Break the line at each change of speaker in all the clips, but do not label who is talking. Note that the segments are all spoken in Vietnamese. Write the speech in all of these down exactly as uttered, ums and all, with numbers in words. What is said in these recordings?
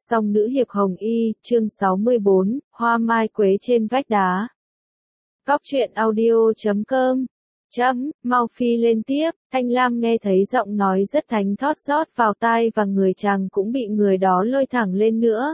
Song nữ hiệp hồng y, chương sáu mươi bốn, hoa mai quế trên vách đá. Cóc truyện audio chấm com. Chấm, mau phi lên tiếp, Thanh Lam nghe thấy giọng nói rất thánh thót rót vào tai và người chàng cũng bị người đó lôi thẳng lên nữa.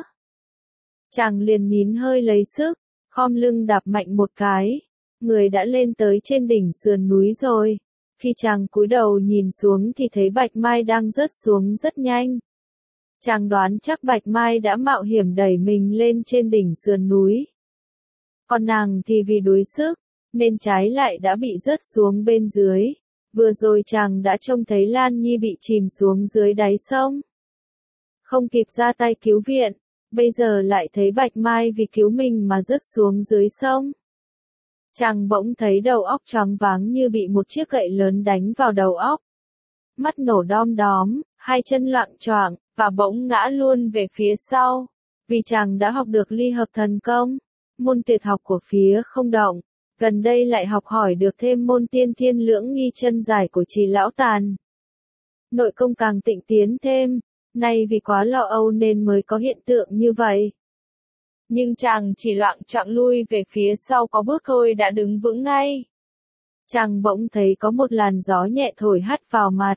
Chàng liền nín hơi lấy sức, khom lưng đạp mạnh một cái. Người đã lên tới trên đỉnh sườn núi rồi. Khi chàng cúi đầu nhìn xuống thì thấy Bạch Mai đang rớt xuống rất nhanh. Chàng đoán chắc Bạch Mai đã mạo hiểm đẩy mình lên trên đỉnh sườn núi. Còn nàng thì vì đuối sức, nên trái lại đã bị rớt xuống bên dưới. Vừa rồi chàng đã trông thấy Lan Nhi bị chìm xuống dưới đáy sông. Không kịp ra tay cứu viện, bây giờ lại thấy Bạch Mai vì cứu mình mà rớt xuống dưới sông. Chàng bỗng thấy đầu óc choáng váng như bị một chiếc gậy lớn đánh vào đầu óc. Mắt nổ đom đóm, hai chân loạng choạng, và bỗng ngã luôn về phía sau. Vì chàng đã học được ly hợp thần công, môn tuyệt học của phía không động. Gần đây lại học hỏi được thêm môn tiên thiên lưỡng nghi chân giải của Trì Lão Tàn. Nội công càng tịnh tiến thêm, nay vì quá lo âu nên mới có hiện tượng như vậy. Nhưng chàng chỉ loạng choạng lui về phía sau có bước thôi đã đứng vững ngay. Chàng bỗng thấy có một làn gió nhẹ thổi hắt vào mặt.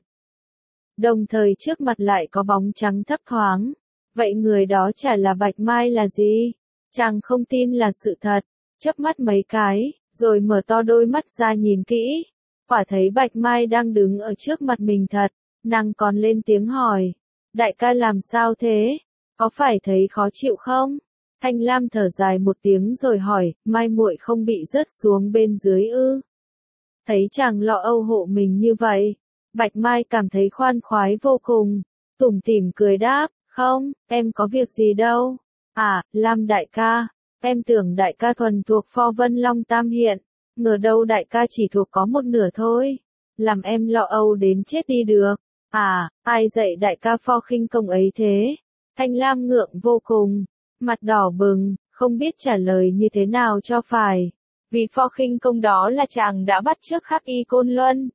Đồng thời trước mặt lại có bóng trắng thấp thoáng. Vậy người đó chả là Bạch Mai là gì? Chàng không tin là sự thật, chớp mắt mấy cái, rồi mở to đôi mắt ra nhìn kỹ. Quả thấy Bạch Mai đang đứng ở trước mặt mình thật, nàng còn lên tiếng hỏi. Đại ca làm sao thế? Có phải thấy khó chịu không? Thanh Lam thở dài một tiếng rồi hỏi, Mai muội không bị rớt xuống bên dưới ư? Thấy chàng lo âu hộ mình như vậy, Bạch Mai cảm thấy khoan khoái vô cùng, tủm tỉm cười đáp, không, em có việc gì đâu. À, Lam đại ca, em tưởng đại ca thuần thuộc Pho Vân Long Tam Hiện, ngờ đâu đại ca chỉ thuộc có một nửa thôi, làm em lo âu đến chết đi được. À, ai dạy đại ca Pho khinh công ấy thế? Thanh Lam ngượng vô cùng, mặt đỏ bừng, không biết trả lời như thế nào cho phải, vì Pho khinh công đó là chàng đã bắt chước Hắc Y Côn Luân.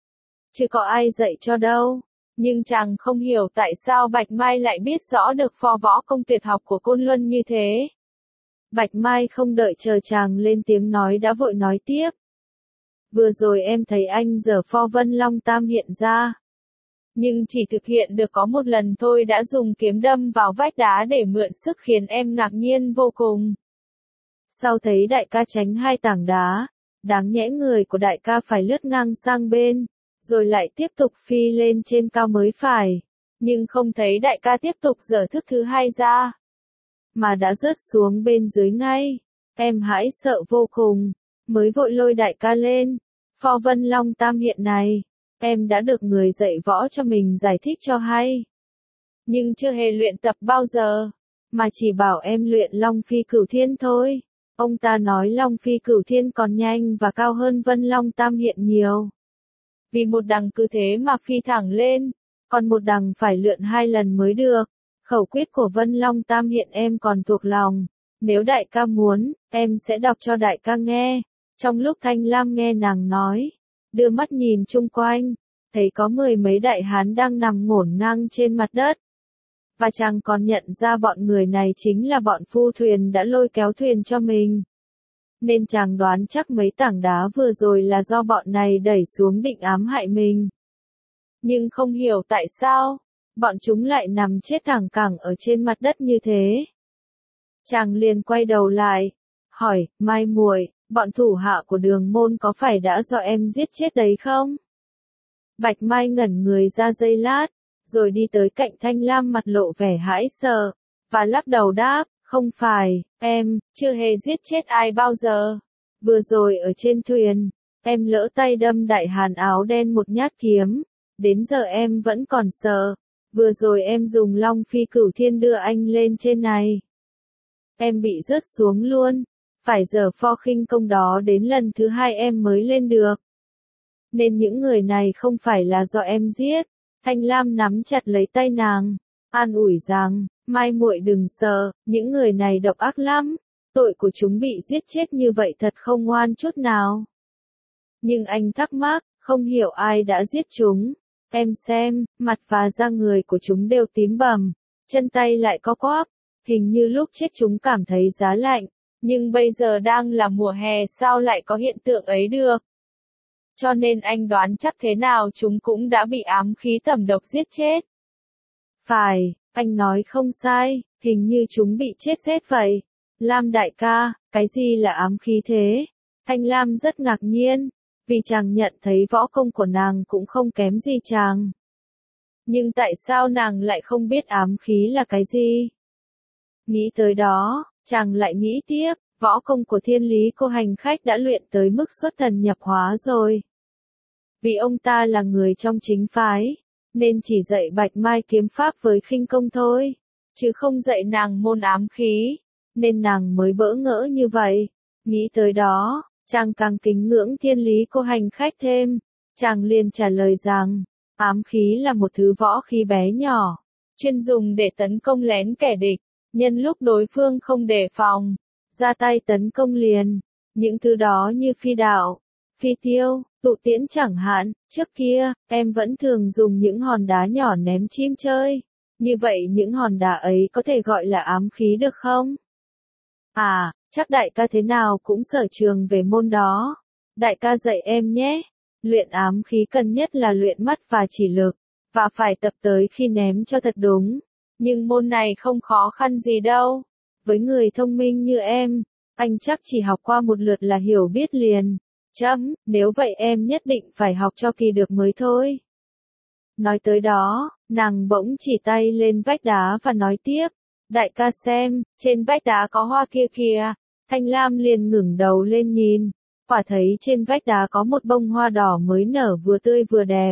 Chứ có ai dạy cho đâu, nhưng chàng không hiểu tại sao Bạch Mai lại biết rõ được pho võ công tuyệt học của Côn Luân như thế. Bạch Mai không đợi chờ chàng lên tiếng nói đã vội nói tiếp. Vừa rồi em thấy anh giở Pho Vân Long Tam Hiện ra. Nhưng chỉ thực hiện được có một lần thôi đã dùng kiếm đâm vào vách đá để mượn sức khiến em ngạc nhiên vô cùng. Sau thấy đại ca tránh hai tảng đá, đáng nhẽ người của đại ca phải lướt ngang sang bên, rồi lại tiếp tục phi lên trên cao mới phải. Nhưng không thấy đại ca tiếp tục giở thức thứ hai ra, mà đã rớt xuống bên dưới ngay. Em hãi sợ vô cùng, mới vội lôi đại ca lên. Pho Vân Long Tam Hiện này, em đã được người dạy võ cho mình giải thích cho hay. Nhưng chưa hề luyện tập bao giờ, mà chỉ bảo em luyện Long Phi Cửu Thiên thôi. Ông ta nói Long Phi Cửu Thiên còn nhanh và cao hơn Vân Long Tam Hiện nhiều. Vì một đằng cứ thế mà phi thẳng lên, còn một đằng phải lượn hai lần mới được. Khẩu quyết của Vân Long Tam Hiện em còn thuộc lòng. Nếu đại ca muốn, em sẽ đọc cho đại ca nghe. Trong lúc Thanh Lam nghe nàng nói, đưa mắt nhìn chung quanh, thấy có mười mấy đại hán đang nằm ngổn ngang trên mặt đất. Và chàng còn nhận ra bọn người này chính là bọn phu thuyền đã lôi kéo thuyền cho mình. Nên chàng đoán chắc mấy tảng đá vừa rồi là do bọn này đẩy xuống định ám hại mình. Nhưng không hiểu tại sao, bọn chúng lại nằm chết thẳng cẳng ở trên mặt đất như thế. Chàng liền quay đầu lại, hỏi, Mai muội, bọn thủ hạ của Đường Môn có phải đã do em giết chết đấy không? Bạch Mai ngẩn người ra giây lát, rồi đi tới cạnh Thanh Lam mặt lộ vẻ hãi sợ, và lắc đầu đáp, không phải, em, chưa hề giết chết ai bao giờ. Vừa rồi ở trên thuyền, em lỡ tay đâm đại hán áo đen một nhát kiếm, đến giờ em vẫn còn sợ. Vừa rồi em dùng Long Phi Cửu Thiên đưa anh lên trên này. Em bị rớt xuống luôn, phải giờ Pho khinh công đó đến lần thứ hai em mới lên được. Nên những người này không phải là do em giết. Thanh Lam nắm chặt lấy tay nàng, an ủi rằng, Mai muội đừng sợ, những người này độc ác lắm, tội của chúng bị giết chết như vậy thật không ngoan chút nào. Nhưng anh thắc mắc, không hiểu ai đã giết chúng. Em xem, mặt và da người của chúng đều tím bầm, chân tay lại có quắp, hình như lúc chết chúng cảm thấy giá lạnh, nhưng bây giờ đang là mùa hè sao lại có hiện tượng ấy được. Cho nên anh đoán chắc thế nào chúng cũng đã bị ám khí tẩm độc giết chết. Phải, anh nói không sai, hình như chúng bị chết rét vậy. Lam đại ca, cái gì là ám khí thế? Thanh Lam rất ngạc nhiên, vì chàng nhận thấy võ công của nàng cũng không kém gì chàng. Nhưng tại sao nàng lại không biết ám khí là cái gì? Nghĩ tới đó, chàng lại nghĩ tiếp, võ công của Thiên Lý cô hành khách đã luyện tới mức xuất thần nhập hóa rồi. Vì ông ta là người trong chính phái, nên chỉ dạy Bạch Mai kiếm pháp với khinh công thôi, chứ không dạy nàng môn ám khí, nên nàng mới bỡ ngỡ như vậy. Nghĩ tới đó, chàng càng kính ngưỡng Thiên Lý cô hành khách thêm, chàng liền trả lời rằng, ám khí là một thứ võ khí bé nhỏ, chuyên dùng để tấn công lén kẻ địch, nhân lúc đối phương không đề phòng, ra tay tấn công liền. Những thứ đó như phi đạo, phi tiêu, tụ tiễn chẳng hạn, trước kia, em vẫn thường dùng những hòn đá nhỏ ném chim chơi. Như vậy những hòn đá ấy có thể gọi là ám khí được không? À, chắc đại ca thế nào cũng sở trường về môn đó. Đại ca dạy em nhé. Luyện ám khí cần nhất là luyện mắt và chỉ lực, và phải tập tới khi ném cho thật đúng. Nhưng môn này không khó khăn gì đâu. Với người thông minh như em, anh chắc chỉ học qua một lượt là hiểu biết liền. Chấm, nếu vậy em nhất định phải học cho kỳ được mới thôi. Nói tới đó, nàng bỗng chỉ tay lên vách đá và nói tiếp, đại ca xem, trên vách đá có hoa kia kìa. Thanh Lam liền ngẩng đầu lên nhìn, quả thấy trên vách đá có một bông hoa đỏ mới nở vừa tươi vừa đẹp.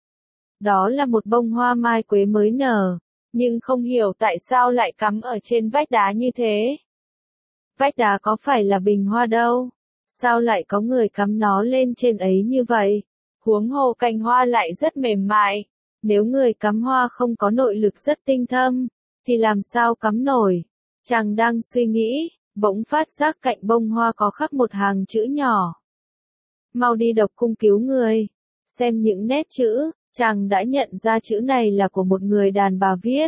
Đó là một bông hoa mai quế mới nở, nhưng không hiểu tại sao lại cắm ở trên vách đá như thế. Vách đá có phải là bình hoa đâu, sao lại có người cắm nó lên trên ấy như vậy? Huống hồ cành hoa lại rất mềm mại, nếu người cắm hoa không có nội lực rất tinh thâm, thì làm sao cắm nổi? Chàng đang suy nghĩ, bỗng phát giác cạnh bông hoa có khắc một hàng chữ nhỏ. Mau đi độc cung cứu người. Xem những nét chữ, chàng đã nhận ra chữ này là của một người đàn bà viết.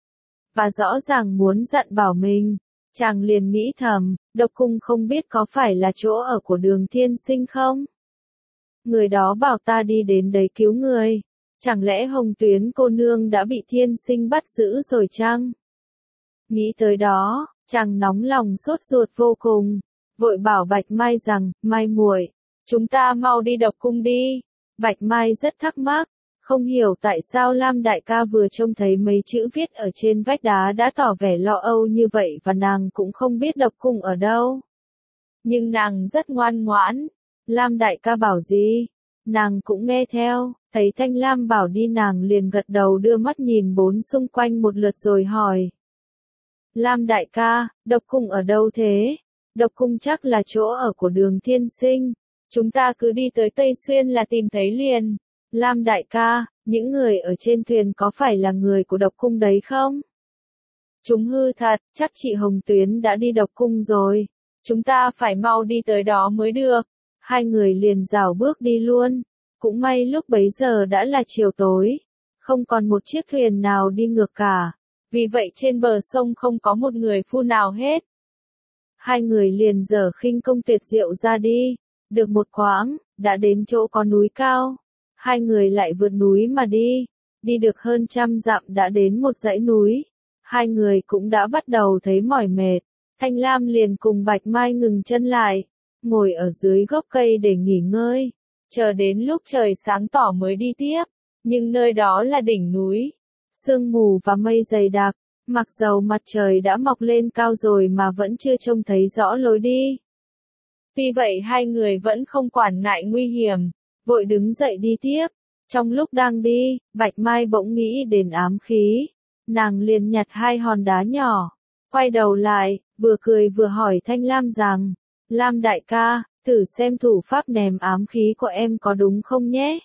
Và rõ ràng muốn dặn bảo mình. Chàng liền nghĩ thầm, độc cung không biết có phải là chỗ ở của Đường Thiên Sinh không? Người đó bảo ta đi đến đấy cứu người. Chẳng lẽ Hồng Tuyến cô nương đã bị Thiên Sinh bắt giữ rồi chăng? Nghĩ tới đó, chàng nóng lòng sốt ruột vô cùng, vội bảo Bạch Mai rằng, Mai muội, chúng ta mau đi độc cung đi. Bạch Mai rất thắc mắc, không hiểu tại sao Lam đại ca vừa trông thấy mấy chữ viết ở trên vách đá đã tỏ vẻ lo âu như vậy và nàng cũng không biết độc cung ở đâu. Nhưng nàng rất ngoan ngoãn, Lam đại ca bảo gì, nàng cũng nghe theo, thấy Thanh Lam bảo đi nàng liền gật đầu đưa mắt nhìn bốn xung quanh một lượt rồi hỏi. Lam đại ca, độc cung ở đâu thế? Độc cung chắc là chỗ ở của Đường Thiên Sinh, chúng ta cứ đi tới Tây Xuyên là tìm thấy liền. Lam đại ca, những người ở trên thuyền có phải là người của độc cung đấy không? Chúng hư thật, chắc chị Hồng Tuyến đã đi độc cung rồi. Chúng ta phải mau đi tới đó mới được. Hai người liền rảo bước đi luôn. Cũng may lúc bấy giờ đã là chiều tối. Không còn một chiếc thuyền nào đi ngược cả. Vì vậy trên bờ sông không có một người phu nào hết. Hai người liền dở khinh công tuyệt diệu ra đi. Được một quãng, đã đến chỗ có núi cao. Hai người lại vượt núi mà đi. Đi được hơn trăm dặm đã đến một dãy núi. Hai người cũng đã bắt đầu thấy mỏi mệt. Thanh Lam liền cùng Bạch Mai ngừng chân lại. Ngồi ở dưới gốc cây để nghỉ ngơi. Chờ đến lúc trời sáng tỏ mới đi tiếp. Nhưng nơi đó là đỉnh núi. Sương mù và mây dày đặc. Mặc dầu mặt trời đã mọc lên cao rồi mà vẫn chưa trông thấy rõ lối đi. Tuy vậy hai người vẫn không quản ngại nguy hiểm. Vội đứng dậy đi tiếp. Trong lúc đang đi, Bạch Mai bỗng nghĩ đến ám khí. Nàng liền nhặt hai hòn đá nhỏ. Quay đầu lại, vừa cười vừa hỏi Thanh Lam rằng, Lam đại ca, thử xem thủ pháp ném ám khí của em có đúng không nhé.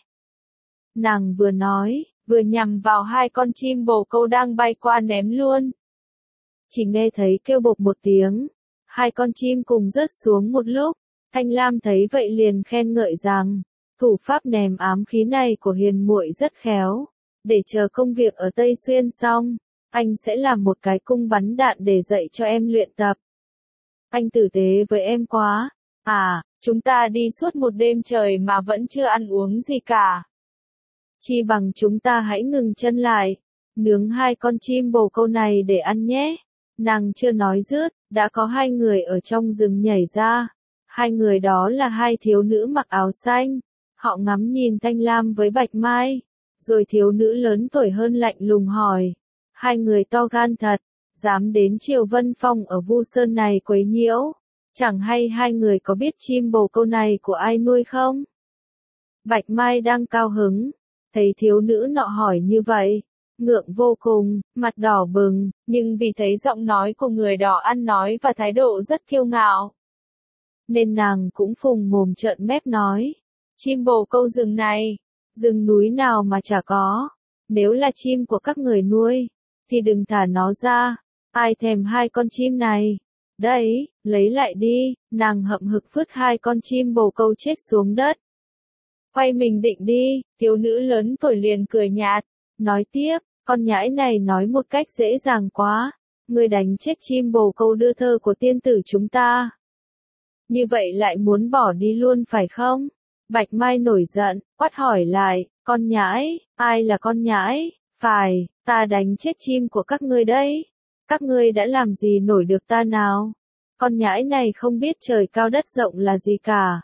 Nàng vừa nói, vừa nhằm vào hai con chim bồ câu đang bay qua ném luôn. Chỉ nghe thấy kêu bộp một tiếng. Hai con chim cùng rớt xuống một lúc. Thanh Lam thấy vậy liền khen ngợi rằng, thủ pháp ném ám khí này của hiền muội rất khéo. Để chờ công việc ở Tây Xuyên xong, Anh sẽ làm một cái cung bắn đạn để dạy cho em luyện tập. Anh tử tế với em quá. À, chúng ta đi suốt một đêm trời mà vẫn chưa ăn uống gì cả. Chi bằng chúng ta hãy ngừng chân lại, nướng hai con chim bồ câu này để ăn nhé. Nàng chưa nói dứt, đã có hai người ở trong rừng nhảy ra. Hai người đó là hai thiếu nữ mặc áo xanh. Họ ngắm nhìn Thanh Lam với Bạch Mai. Rồi thiếu nữ lớn tuổi hơn lạnh lùng hỏi. Hai người to gan thật, dám đến Triều Vân Phong ở Vu Sơn này quấy nhiễu. Chẳng hay hai người có biết chim bồ câu này của ai nuôi không? Bạch Mai đang cao hứng, thấy thiếu nữ nọ hỏi như vậy, ngượng vô cùng, mặt đỏ bừng, nhưng vì thấy giọng nói của người đó ăn nói và thái độ rất kiêu ngạo, nên nàng cũng phùng mồm trợn mép nói, chim bồ câu rừng này, rừng núi nào mà chả có, nếu là chim của các người nuôi, thì đừng thả nó ra, ai thèm hai con chim này. Đấy, lấy lại đi, nàng hậm hực vứt hai con chim bồ câu chết xuống đất. Quay mình định đi, thiếu nữ lớn tuổi liền cười nhạt, nói tiếp, con nhãi này nói một cách dễ dàng quá, ngươi đánh chết chim bồ câu đưa thơ của tiên tử chúng ta. Như vậy lại muốn bỏ đi luôn phải không? Bạch Mai nổi giận, quát hỏi lại, con nhãi, ai là con nhãi? Phải, ta đánh chết chim của các ngươi đấy. Các ngươi đã làm gì nổi được ta nào? Con nhãi này không biết trời cao đất rộng là gì cả.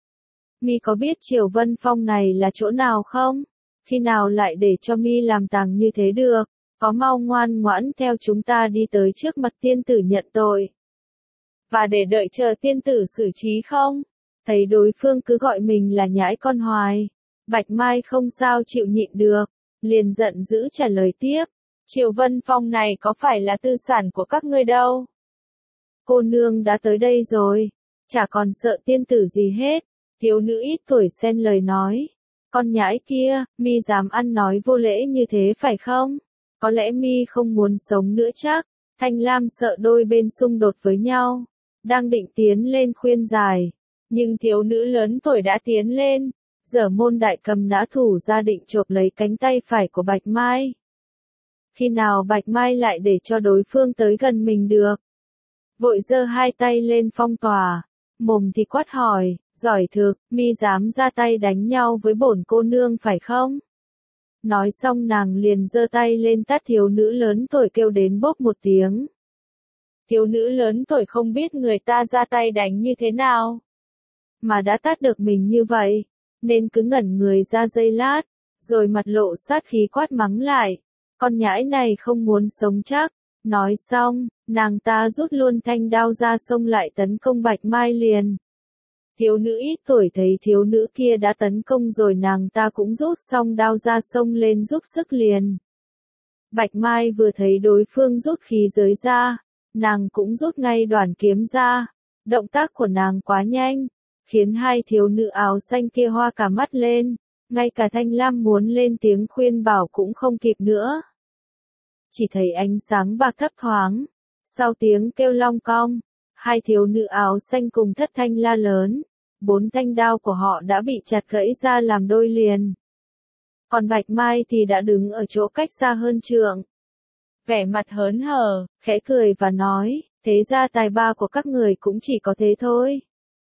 Mi có biết Triều Vân Phong này là chỗ nào không? Khi nào lại để cho Mi làm tàng như thế được? Có mau ngoan ngoãn theo chúng ta đi tới trước mặt tiên tử nhận tội. Và để đợi chờ tiên tử xử trí không? Thấy đối phương cứ gọi mình là nhãi con hoài. Bạch Mai không sao chịu nhịn được. Liền giận dữ trả lời tiếp. Triều Vân Phong này có phải là tư sản của các ngươi đâu? Cô nương đã tới đây rồi. Chả còn sợ tiên tử gì hết. Thiếu nữ ít tuổi xen lời nói. Con nhãi kia, Mi dám ăn nói vô lễ như thế phải không? Có lẽ Mi không muốn sống nữa chắc. Thanh Lam sợ đôi bên xung đột với nhau. Đang định tiến lên khuyên giải. Nhưng thiếu nữ lớn tuổi đã tiến lên. Giở môn đại cầm nã thủ ra định chộp lấy cánh tay phải của Bạch Mai. Khi nào Bạch Mai lại để cho đối phương tới gần mình được? Vội giơ hai tay lên phong tỏa. Mồm thì quát hỏi, giỏi thực, Mi dám ra tay đánh nhau với bổn cô nương phải không? Nói xong nàng liền giơ tay lên tát thiếu nữ lớn tuổi kêu đến bốp một tiếng. Thiếu nữ lớn tuổi không biết người ta ra tay đánh như thế nào. Mà đã tát được mình như vậy, nên cứ ngẩn người ra giây lát, rồi mặt lộ sát khí quát mắng lại. Con nhãi này không muốn sống chắc. Nói xong, nàng ta rút luôn thanh đao ra xông lại tấn công Bạch Mai liền. Thiếu nữ ít tuổi thấy thiếu nữ kia đã tấn công rồi nàng ta cũng rút xong đao ra xông lên giúp sức liền. Bạch Mai vừa thấy đối phương rút khí giới ra, nàng cũng rút ngay đoản kiếm ra. Động tác của nàng quá nhanh, khiến hai thiếu nữ áo xanh kia hoa cả mắt lên, ngay cả Thanh Lam muốn lên tiếng khuyên bảo cũng không kịp nữa. Chỉ thấy ánh sáng bạc thấp thoáng, sau tiếng kêu long cong, hai thiếu nữ áo xanh cùng thất thanh la lớn, bốn thanh đao của họ đã bị chặt gãy ra làm đôi liền. Còn Bạch Mai thì đã đứng ở chỗ cách xa hơn trượng. Vẻ mặt hớn hở, khẽ cười và nói, thế ra tài ba của các người cũng chỉ có thế thôi.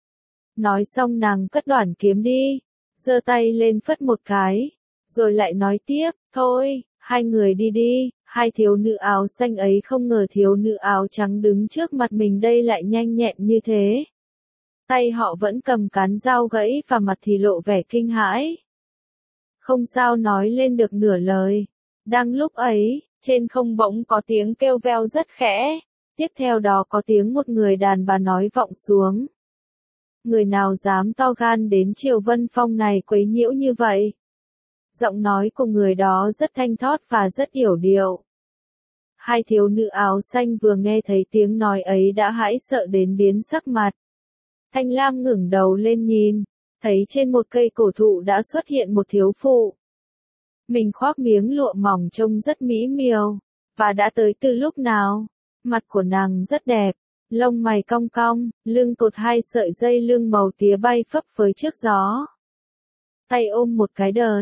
Nói xong nàng cất đoản kiếm đi, giơ tay lên phất một cái, rồi lại nói tiếp, thôi, hai người đi đi. Hai thiếu nữ áo xanh ấy không ngờ thiếu nữ áo trắng đứng trước mặt mình đây lại nhanh nhẹn như thế. Tay họ vẫn cầm cán dao gãy và mặt thì lộ vẻ kinh hãi. Không sao nói lên được nửa lời. Đang lúc ấy, trên không bỗng có tiếng kêu veo rất khẽ. Tiếp theo đó có tiếng một người đàn bà nói vọng xuống. Người nào dám to gan đến Triều Vân Phong này quấy nhiễu như vậy? Giọng nói của người đó rất thanh thót và rất yểu điệu. Hai thiếu nữ áo xanh vừa nghe thấy tiếng nói ấy đã hãi sợ đến biến sắc mặt. Thanh Lam ngẩng đầu lên nhìn, thấy trên một cây cổ thụ đã xuất hiện một thiếu phụ. Mình khoác miếng lụa mỏng trông rất mỹ miều, và đã tới từ lúc nào? Mặt của nàng rất đẹp, lông mày cong cong, lưng cột hai sợi dây lưng màu tía bay phấp phới trước gió. Tay ôm một cái đờn,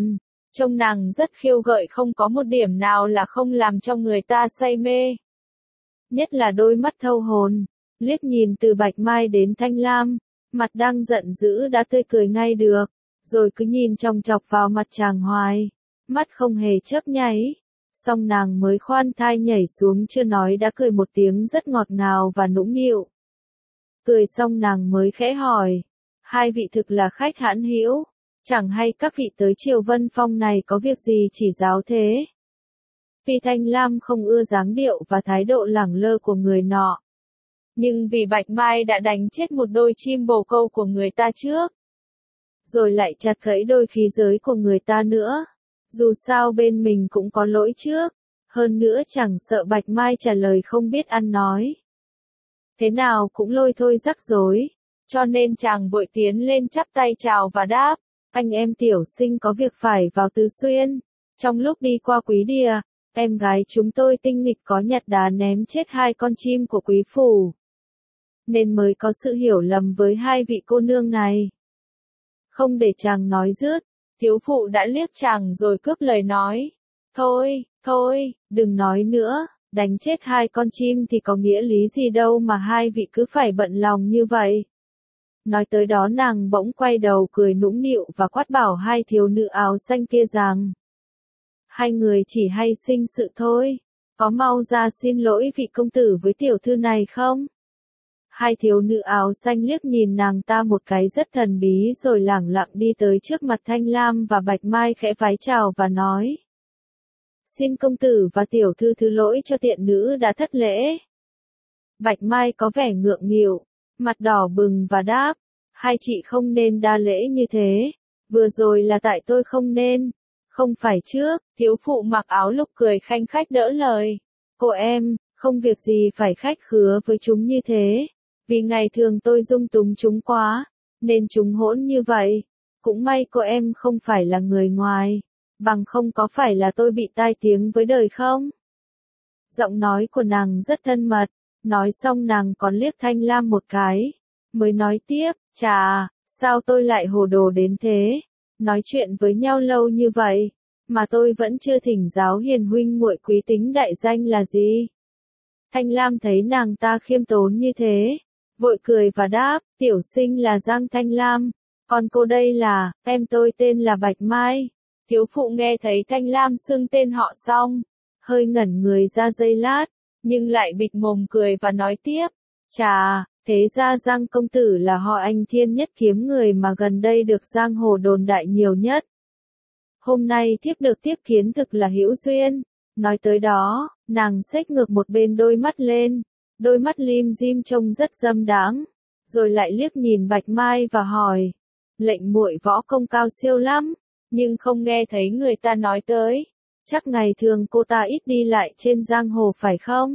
Trông nàng rất khiêu gợi, không có một điểm nào là không làm cho người ta say mê. Nhất là đôi mắt thâu hồn, liếc nhìn từ Bạch Mai đến Thanh Lam, mặt đang giận dữ đã tươi cười ngay được, rồi cứ nhìn chòng chọc vào mặt chàng hoài, mắt không hề chớp nháy. Xong nàng mới khoan thai nhảy xuống, chưa nói đã cười một tiếng rất ngọt ngào và nũng nịu. Cười xong nàng mới khẽ hỏi, hai vị thực là khách hãn hữu, chẳng hay các vị tới Triều Vân Phong này có việc gì chỉ giáo thế? Vì Thanh Lam không ưa dáng điệu và thái độ lẳng lơ của người nọ. Nhưng vì Bạch Mai đã đánh chết một đôi chim bồ câu của người ta trước, rồi lại chặt gãy đôi khí giới của người ta nữa. Dù sao bên mình cũng có lỗi trước, hơn nữa chẳng sợ Bạch Mai trả lời không biết ăn nói. Thế nào cũng lôi thôi rắc rối, cho nên chàng vội tiến lên chắp tay chào và đáp, anh em tiểu sinh có việc phải vào Tứ Xuyên. Trong lúc đi qua Quý Địa, em gái chúng tôi tinh nghịch có nhặt đá ném chết hai con chim của quý phủ, nên mới có sự hiểu lầm với hai vị cô nương này. Không để chàng nói dứt, thiếu phụ đã liếc chàng rồi cướp lời nói. Thôi, thôi, đừng nói nữa, đánh chết hai con chim thì có nghĩa lý gì đâu mà hai vị cứ phải bận lòng như vậy. Nói tới đó nàng bỗng quay đầu cười nũng nịu và quát bảo hai thiếu nữ áo xanh kia rằng, hai người chỉ hay sinh sự thôi, có mau ra xin lỗi vị công tử với tiểu thư này không? Hai thiếu nữ áo xanh liếc nhìn nàng ta một cái rất thần bí rồi lẳng lặng đi tới trước mặt Thanh Lam và Bạch Mai khẽ vái chào và nói, xin công tử và tiểu thư thứ lỗi cho tiện nữ đã thất lễ. Bạch Mai có vẻ ngượng nghịu, mặt đỏ bừng và đáp, hai chị không nên đa lễ như thế, vừa rồi là tại tôi không nên. Không phải trước, thiếu phụ mặc áo lục cười khanh khách đỡ lời. Cô em, không việc gì phải khách khứa với chúng như thế. Vì ngày thường tôi dung túng chúng quá, nên chúng hỗn như vậy. Cũng may cô em không phải là người ngoài, bằng không có phải là tôi bị tai tiếng với đời không? Giọng nói của nàng rất thân mật, nói xong nàng còn liếc Thanh Lam một cái, mới nói tiếp, chà, sao tôi lại hồ đồ đến thế? Nói chuyện với nhau lâu như vậy, mà tôi vẫn chưa thỉnh giáo hiền huynh muội quý tính đại danh là gì? Thanh Lam thấy nàng ta khiêm tốn như thế, vội cười và đáp, tiểu sinh là Giang Thanh Lam, còn cô đây là, em tôi tên là Bạch Mai. Thiếu phụ nghe thấy Thanh Lam xưng tên họ xong, hơi ngẩn người ra giây lát, nhưng lại bịt mồm cười và nói tiếp, chà, thế ra Giang công tử là họ Anh Thiên Nhất Kiếm, người mà gần đây được giang hồ đồn đại nhiều nhất. Hôm nay thiếp được tiếp kiến thực là hữu duyên. Nói tới đó, nàng xếch ngược một bên đôi mắt lên, đôi mắt lim dim trông rất dâm đáng, rồi lại liếc nhìn Bạch Mai và hỏi, lệnh muội võ công cao siêu lắm, nhưng không nghe thấy người ta nói tới, chắc ngày thường cô ta ít đi lại trên giang hồ phải không?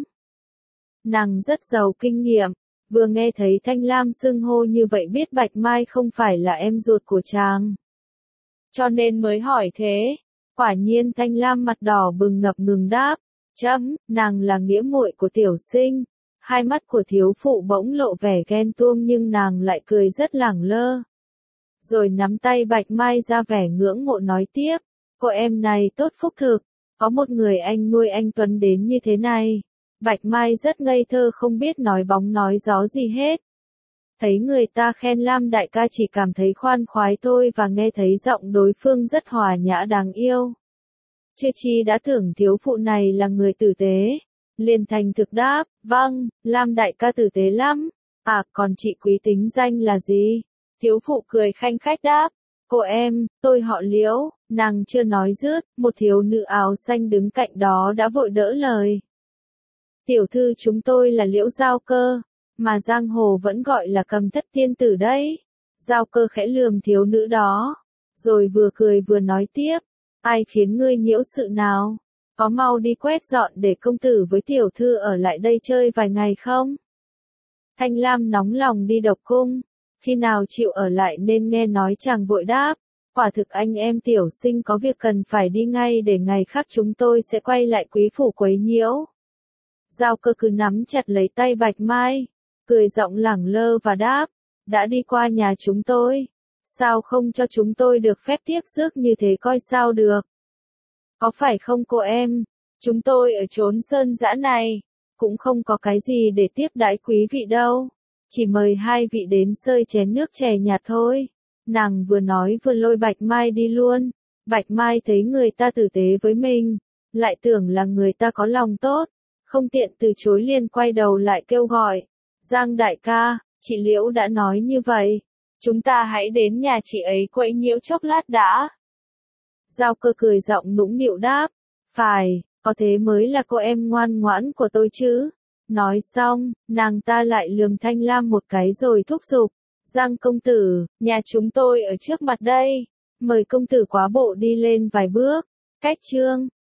Nàng rất giàu kinh nghiệm, vừa nghe thấy Thanh Lam xưng hô như vậy biết Bạch Mai không phải là em ruột của chàng, cho nên mới hỏi thế. Quả nhiên Thanh Lam mặt đỏ bừng ngập ngừng đáp, chấm, nàng là nghĩa muội của tiểu sinh. Hai mắt của thiếu phụ bỗng lộ vẻ ghen tuông nhưng nàng lại cười rất lẳng lơ. Rồi nắm tay Bạch Mai ra vẻ ngưỡng mộ nói tiếp, cô em này tốt phúc thực, có một người anh nuôi anh tuấn đến như thế này. Bạch Mai rất ngây thơ không biết nói bóng nói gió gì hết. Thấy người ta khen Lam đại ca chỉ cảm thấy khoan khoái thôi và nghe thấy giọng đối phương rất hòa nhã đáng yêu. Chưa chi đã tưởng thiếu phụ này là người tử tế. Liền thành thực đáp, vâng, Lam đại ca tử tế lắm. À, còn chị quý tính danh là gì? Thiếu phụ cười khanh khách đáp, cô em, tôi họ Liễu. Nàng chưa nói dứt, một thiếu nữ áo xanh đứng cạnh đó đã vội đỡ lời. Tiểu thư chúng tôi là Liễu Giao Cơ, mà giang hồ vẫn gọi là Cầm Thất tiên tử đấy. Giao Cơ khẽ lườm thiếu nữ đó, rồi vừa cười vừa nói tiếp, ai khiến ngươi nhiễu sự nào? Có mau đi quét dọn để công tử với tiểu thư ở lại đây chơi vài ngày không? Thanh Lam nóng lòng đi độc cung, khi nào chịu ở lại nên nghe nói chàng vội đáp, quả thực anh em tiểu sinh có việc cần phải đi ngay để ngày khác chúng tôi sẽ quay lại quý phủ quấy nhiễu. Giao Cơ cứ nắm chặt lấy tay Bạch Mai, cười giọng lẳng lơ và đáp, đã đi qua nhà chúng tôi, sao không cho chúng tôi được phép tiếp rước như thế coi sao được. Có phải không cô em? Chúng tôi ở chốn sơn dã này, cũng không có cái gì để tiếp đãi quý vị đâu. Chỉ mời hai vị đến sơi chén nước chè nhạt thôi. Nàng vừa nói vừa lôi Bạch Mai đi luôn. Bạch Mai thấy người ta tử tế với mình, lại tưởng là người ta có lòng tốt, không tiện từ chối liền quay đầu lại kêu gọi. Giang đại ca, chị Liễu đã nói như vậy. Chúng ta hãy đến nhà chị ấy quậy nhiễu chốc lát đã. Giao Cơ cười giọng nũng nịu đáp. Phải, có thế mới là cô em ngoan ngoãn của tôi chứ. Nói xong, nàng ta lại lườm Thanh Lam một cái rồi thúc giục. Giang công tử, nhà chúng tôi ở trước mặt đây. Mời công tử quá bộ đi lên vài bước. Cách chương